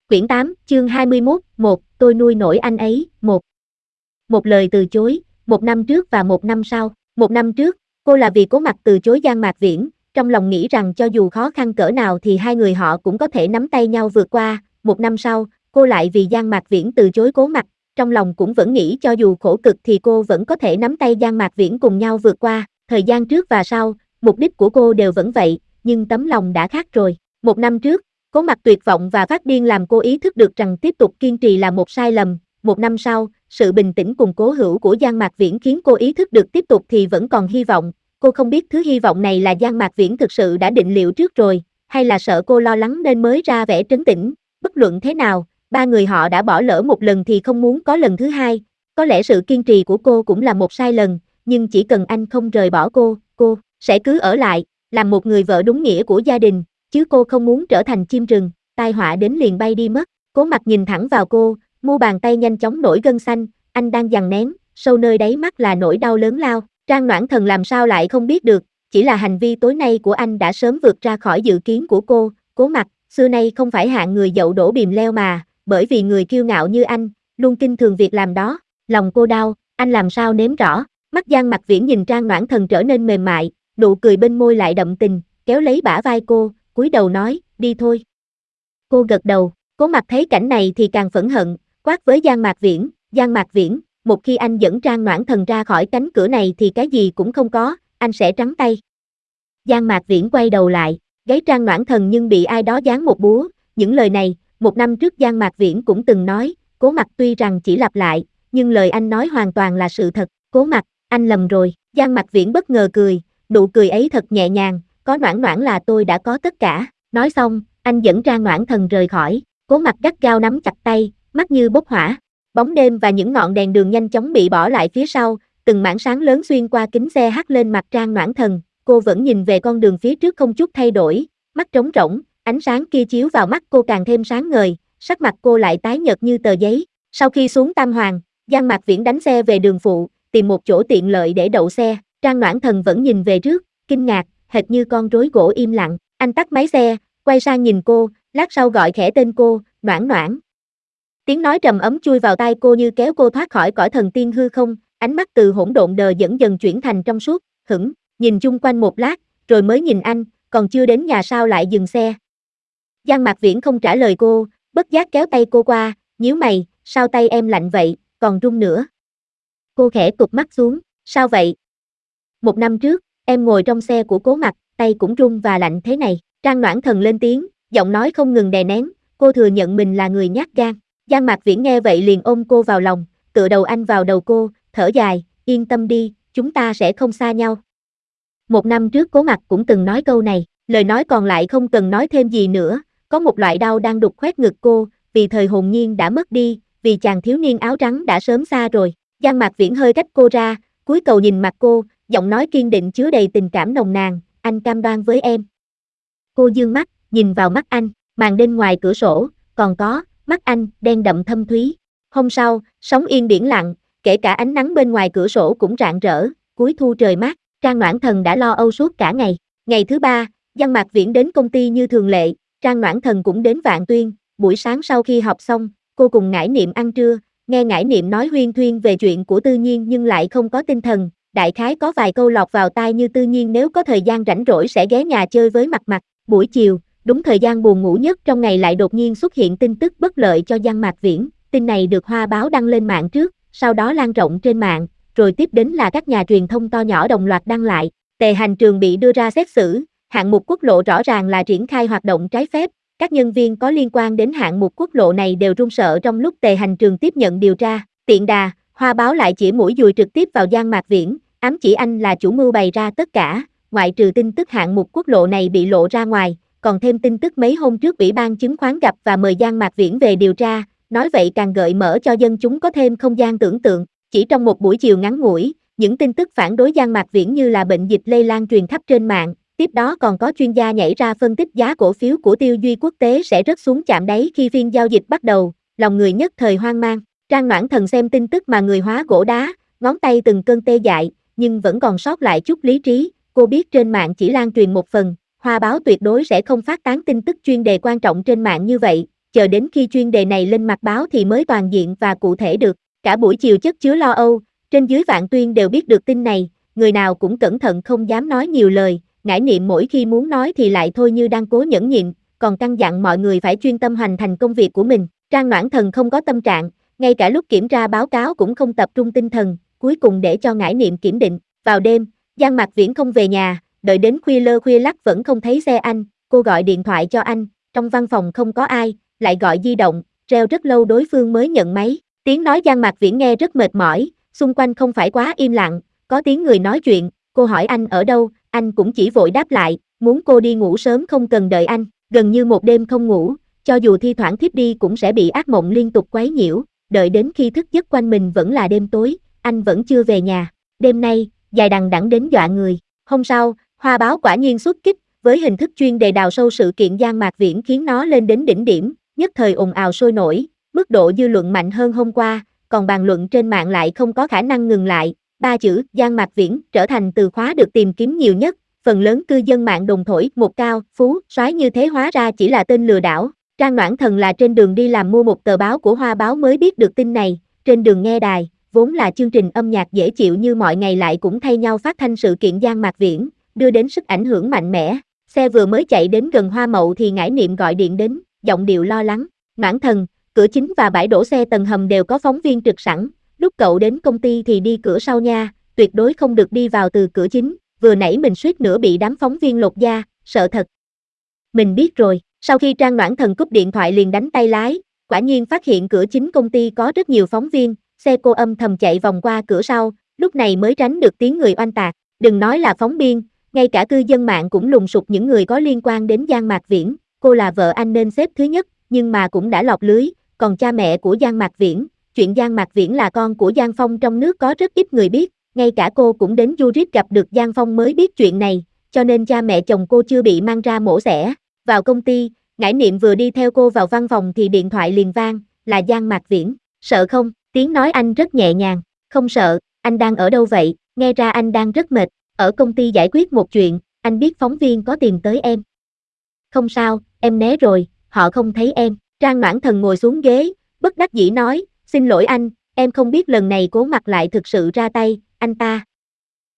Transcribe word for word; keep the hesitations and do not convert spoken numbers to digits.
Quyển tám, chương hai mươi mốt, một, tôi nuôi nổi anh ấy, một. Một lời từ chối, một năm trước và một năm sau. Một năm trước, cô là vì Cố Mặc từ chối Giang Mạc Viễn, trong lòng nghĩ rằng cho dù khó khăn cỡ nào thì hai người họ cũng có thể nắm tay nhau vượt qua. Một năm sau, cô lại vì Giang Mạc Viễn từ chối Cố Mặc, trong lòng cũng vẫn nghĩ cho dù khổ cực thì cô vẫn có thể nắm tay Giang Mạc Viễn cùng nhau vượt qua. Thời gian trước và sau, mục đích của cô đều vẫn vậy, nhưng tấm lòng đã khác rồi. Một năm trước, Cố Mặc tuyệt vọng và phát điên làm cô ý thức được rằng tiếp tục kiên trì là một sai lầm. Một năm sau, sự bình tĩnh cùng cố hữu của Giang Mạc Viễn khiến cô ý thức được tiếp tục thì vẫn còn hy vọng. Cô không biết thứ hy vọng này là Giang Mạc Viễn thực sự đã định liệu trước rồi, hay là sợ cô lo lắng nên mới ra vẻ trấn tĩnh. Bất luận thế nào, ba người họ đã bỏ lỡ một lần thì không muốn có lần thứ hai. Có lẽ sự kiên trì của cô cũng là một sai lầm, nhưng chỉ cần anh không rời bỏ cô, cô sẽ cứ ở lại, làm một người vợ đúng nghĩa của gia đình. Chứ cô không muốn trở thành chim rừng, tai họa đến liền bay đi mất. Cố Mặc nhìn thẳng vào cô, mu bàn tay nhanh chóng nổi gân xanh, anh đang giằng nén, sâu nơi đáy mắt là nỗi đau lớn lao. Trang Noãn Thần làm sao lại không biết được, chỉ là hành vi tối nay của anh đã sớm vượt ra khỏi dự kiến của cô. Cố Mặc, xưa nay không phải hạng người dậu đổ bìm leo mà, bởi vì người kiêu ngạo như anh, luôn kinh thường việc làm đó. Lòng cô đau, anh làm sao nếm rõ. Mắt Giang Mạc Viễn nhìn Trang Noãn Thần trở nên mềm mại, nụ cười bên môi lại đậm tình, kéo lấy bả vai cô, cúi đầu nói, đi thôi. Cô gật đầu, Cố Mặc thấy cảnh này thì càng phẫn hận, quát với Giang Mạc Viễn, Giang Mạc Viễn, một khi anh dẫn Trang Noãn Thần ra khỏi cánh cửa này thì cái gì cũng không có, anh sẽ trắng tay. Giang Mạc Viễn quay đầu lại, gáy Trang Noãn Thần nhưng bị ai đó giáng một búa, những lời này, một năm trước Giang Mạc Viễn cũng từng nói, Cố Mặc tuy rằng chỉ lặp lại, nhưng lời anh nói hoàn toàn là sự thật. Cố Mặc, anh lầm rồi. Giang Mạc Viễn bất ngờ cười, nụ cười ấy thật nhẹ nhàng, có Noãn Noãn là tôi đã có tất cả. Nói xong, anh dẫn Trang Noãn Thần rời khỏi. Cố Mặc gắt gao nắm chặt tay, mắt như bốc hỏa. Bóng đêm và những ngọn đèn đường nhanh chóng bị bỏ lại phía sau, từng mảng sáng lớn xuyên qua kính xe hắt lên mặt Trang Noãn Thần. Cô vẫn nhìn về con đường phía trước không chút thay đổi, mắt trống rỗng, ánh sáng kia chiếu vào mắt cô càng thêm sáng ngời, sắc mặt cô lại tái nhợt như tờ giấy. Sau khi xuống Tam Hoàng, Giang Mạc Viễn đánh xe về đường phụ, tìm một chỗ tiện lợi để đậu xe. Trang Noãn Thần vẫn nhìn về trước, kinh ngạc, hệt như con rối gỗ im lặng. Anh tắt máy xe, quay sang nhìn cô, lát sau gọi khẽ tên cô, Noãn Noãn. Tiếng nói trầm ấm chui vào tai cô như kéo cô thoát khỏi cõi thần tiên hư không, ánh mắt từ hỗn độn đờ dần dần chuyển thành trong suốt, hững, nhìn chung quanh một lát, rồi mới nhìn anh, còn chưa đến nhà sao lại dừng xe. Giang Mạc Viễn không trả lời cô, bất giác kéo tay cô qua, nhíu mày, sao tay em lạnh vậy, còn run nữa. Cô khẽ cụp mắt xuống, sao vậy? Một năm trước, em ngồi trong xe của Cố Mặc, tay cũng run và lạnh thế này. Trang Noãn Thần lên tiếng, giọng nói không ngừng đè nén, cô thừa nhận mình là người nhát gan. Giang Mạc Viễn nghe vậy liền ôm cô vào lòng, tựa đầu anh vào đầu cô, thở dài, yên tâm đi, chúng ta sẽ không xa nhau. Một năm trước Cố Mặc cũng từng nói câu này, lời nói còn lại không cần nói thêm gì nữa, có một loại đau đang đục khoét ngực cô, vì thời hồn nhiên đã mất đi, vì chàng thiếu niên áo trắng đã sớm xa rồi. Giang Mạc Viễn hơi cách cô ra, cúi đầu nhìn mặt cô, giọng nói kiên định chứa đầy tình cảm nồng nàn, anh cam đoan với em. Cô dương mắt, nhìn vào mắt anh, màn đêm ngoài cửa sổ, còn có, mắt anh, đen đậm thâm thúy. Hôm sau, sóng yên biển lặng, kể cả ánh nắng bên ngoài cửa sổ cũng rạng rỡ, cuối thu trời mát, Trang Noãn Thần đã lo âu suốt cả ngày. Ngày thứ ba, Giang Mạc Viễn đến công ty như thường lệ, Trang Noãn Thần cũng đến Vạn Tuyên, buổi sáng sau khi học xong, cô cùng Ngải Niệm ăn trưa, nghe Ngải Niệm nói huyên thuyên về chuyện của Tư Nhiên nhưng lại không có tinh thần, đại khái có vài câu lọt vào tai như Tư Nhiên nếu có thời gian rảnh rỗi sẽ ghé nhà chơi với Mặt Mặt. Buổi chiều, đúng thời gian buồn ngủ nhất trong ngày lại đột nhiên xuất hiện tin tức bất lợi cho Giang Mạc Viễn. Tin này được Hoa Báo đăng lên mạng trước, sau đó lan rộng trên mạng, rồi tiếp đến là các nhà truyền thông to nhỏ đồng loạt đăng lại. Tề Hành Trường bị đưa ra xét xử, hạng mục quốc lộ rõ ràng là triển khai hoạt động trái phép. Các nhân viên có liên quan đến hạng mục quốc lộ này đều run sợ trong lúc Tề Hành Trường tiếp nhận điều tra. Tiện đà, Hoa Báo lại chỉ mũi dùi trực tiếp vào Giang Mạc Viễn, ám chỉ anh là chủ mưu bày ra tất cả, ngoại trừ tin tức hạng mục quốc lộ này bị lộ ra ngoài, còn thêm tin tức mấy hôm trước Ủy ban chứng khoán gặp và mời Giang Mạc Viễn về điều tra, nói vậy càng gợi mở cho dân chúng có thêm không gian tưởng tượng. Chỉ trong một buổi chiều ngắn ngủi, những tin tức phản đối Giang Mạc Viễn như là bệnh dịch lây lan truyền khắp trên mạng, tiếp đó còn có chuyên gia nhảy ra phân tích giá cổ phiếu của Tiêu Duy Quốc tế sẽ rớt xuống chạm đáy khi phiên giao dịch bắt đầu, lòng người nhất thời hoang mang. Trang Noãn Thần xem tin tức mà người hóa gỗ đá, ngón tay từng cơn tê dại, nhưng vẫn còn sót lại chút lý trí, cô biết trên mạng chỉ lan truyền một phần, Hoa Báo tuyệt đối sẽ không phát tán tin tức chuyên đề quan trọng trên mạng như vậy, chờ đến khi chuyên đề này lên mặt báo thì mới toàn diện và cụ thể được. Cả buổi chiều chất chứa lo âu, trên dưới Vạn Tuyên đều biết được tin này, người nào cũng cẩn thận không dám nói nhiều lời, Ngải Niệm mỗi khi muốn nói thì lại thôi như đang cố nhẫn nhịn, còn căn dặn mọi người phải chuyên tâm hoàn thành công việc của mình. Trang Noãn Thần không có tâm trạng, ngay cả lúc kiểm tra báo cáo cũng không tập trung tinh thần, cuối cùng để cho Ngải Niệm kiểm định. Vào đêm, Giang Mạc Viễn không về nhà, đợi đến khuya lơ khuya lắc vẫn không thấy xe anh, cô gọi điện thoại cho anh, trong văn phòng không có ai, lại gọi di động, reo rất lâu đối phương mới nhận máy. Tiếng nói Giang Mạc Viễn nghe rất mệt mỏi, xung quanh không phải quá im lặng, có tiếng người nói chuyện, cô hỏi anh ở đâu, anh cũng chỉ vội đáp lại, muốn cô đi ngủ sớm không cần đợi anh, gần như một đêm không ngủ, cho dù thi thoảng thiếp đi cũng sẽ bị ác mộng liên tục quấy nhiễu, đợi đến khi thức giấc quanh mình vẫn là đêm tối, anh vẫn chưa về nhà. Đêm nay, dài đằng đẵng đến dọa người. Hôm sau, Hoa báo quả nhiên xuất kích, với hình thức chuyên đề đào sâu sự kiện Giang Mạc Viễn khiến nó lên đến đỉnh điểm, nhất thời ồn ào sôi nổi, mức độ dư luận mạnh hơn hôm qua, còn bàn luận trên mạng lại không có khả năng ngừng lại. Ba chữ Giang Mạc Viễn trở thành từ khóa được tìm kiếm nhiều nhất, phần lớn cư dân mạng đồn thổi một cao, phú, soái như thế hóa ra chỉ là tên lừa đảo. Trang Noãn Thần là trên đường đi làm mua một tờ báo của Hoa báo mới biết được tin này, trên đường nghe đài, vốn là chương trình âm nhạc dễ chịu như mọi ngày lại cũng thay nhau phát thanh sự kiện Giang Mạc Viễn, đưa đến sức ảnh hưởng mạnh mẽ. Xe vừa mới chạy đến gần Hoa Mậu thì Ngải Niệm gọi điện đến, giọng điệu lo lắng. Noãn Thần, cửa chính và bãi đổ xe tầng hầm đều có phóng viên trực sẵn, lúc cậu đến công ty thì đi cửa sau nha, tuyệt đối không được đi vào từ cửa chính, vừa nãy mình suýt nữa bị đám phóng viên lột da, sợ thật. Mình biết rồi, sau khi Trang Noãn Thần cúp điện thoại liền đánh tay lái, quả nhiên phát hiện cửa chính công ty có rất nhiều phóng viên, xe cô âm thầm chạy vòng qua cửa sau, lúc này mới tránh được tiếng người oanh tạc, đừng nói là phóng viên, ngay cả cư dân mạng cũng lùng sục những người có liên quan đến Giang Mạc Viễn, cô là vợ anh nên xếp thứ nhất, nhưng mà cũng đã lọt lưới, còn cha mẹ của Giang Mạc Viễn, chuyện Giang Mạc Viễn là con của Giang Phong trong nước có rất ít người biết, ngay cả cô cũng đến Zurich gặp được Giang Phong mới biết chuyện này, cho nên cha mẹ chồng cô chưa bị mang ra mổ xẻ. Vào công ty, Ngải Niệm vừa đi theo cô vào văn phòng thì điện thoại liền vang, là Giang Mạc Viễn, sợ không? Tiếng nói anh rất nhẹ nhàng, không sợ, anh đang ở đâu vậy? Nghe ra anh đang rất mệt, ở công ty giải quyết một chuyện, anh biết phóng viên có tìm tới em. Không sao, em né rồi, họ không thấy em. Trang Noãn Thần ngồi xuống ghế, bất đắc dĩ nói, xin lỗi anh, em không biết lần này Cố Mặc lại thực sự ra tay, anh ta,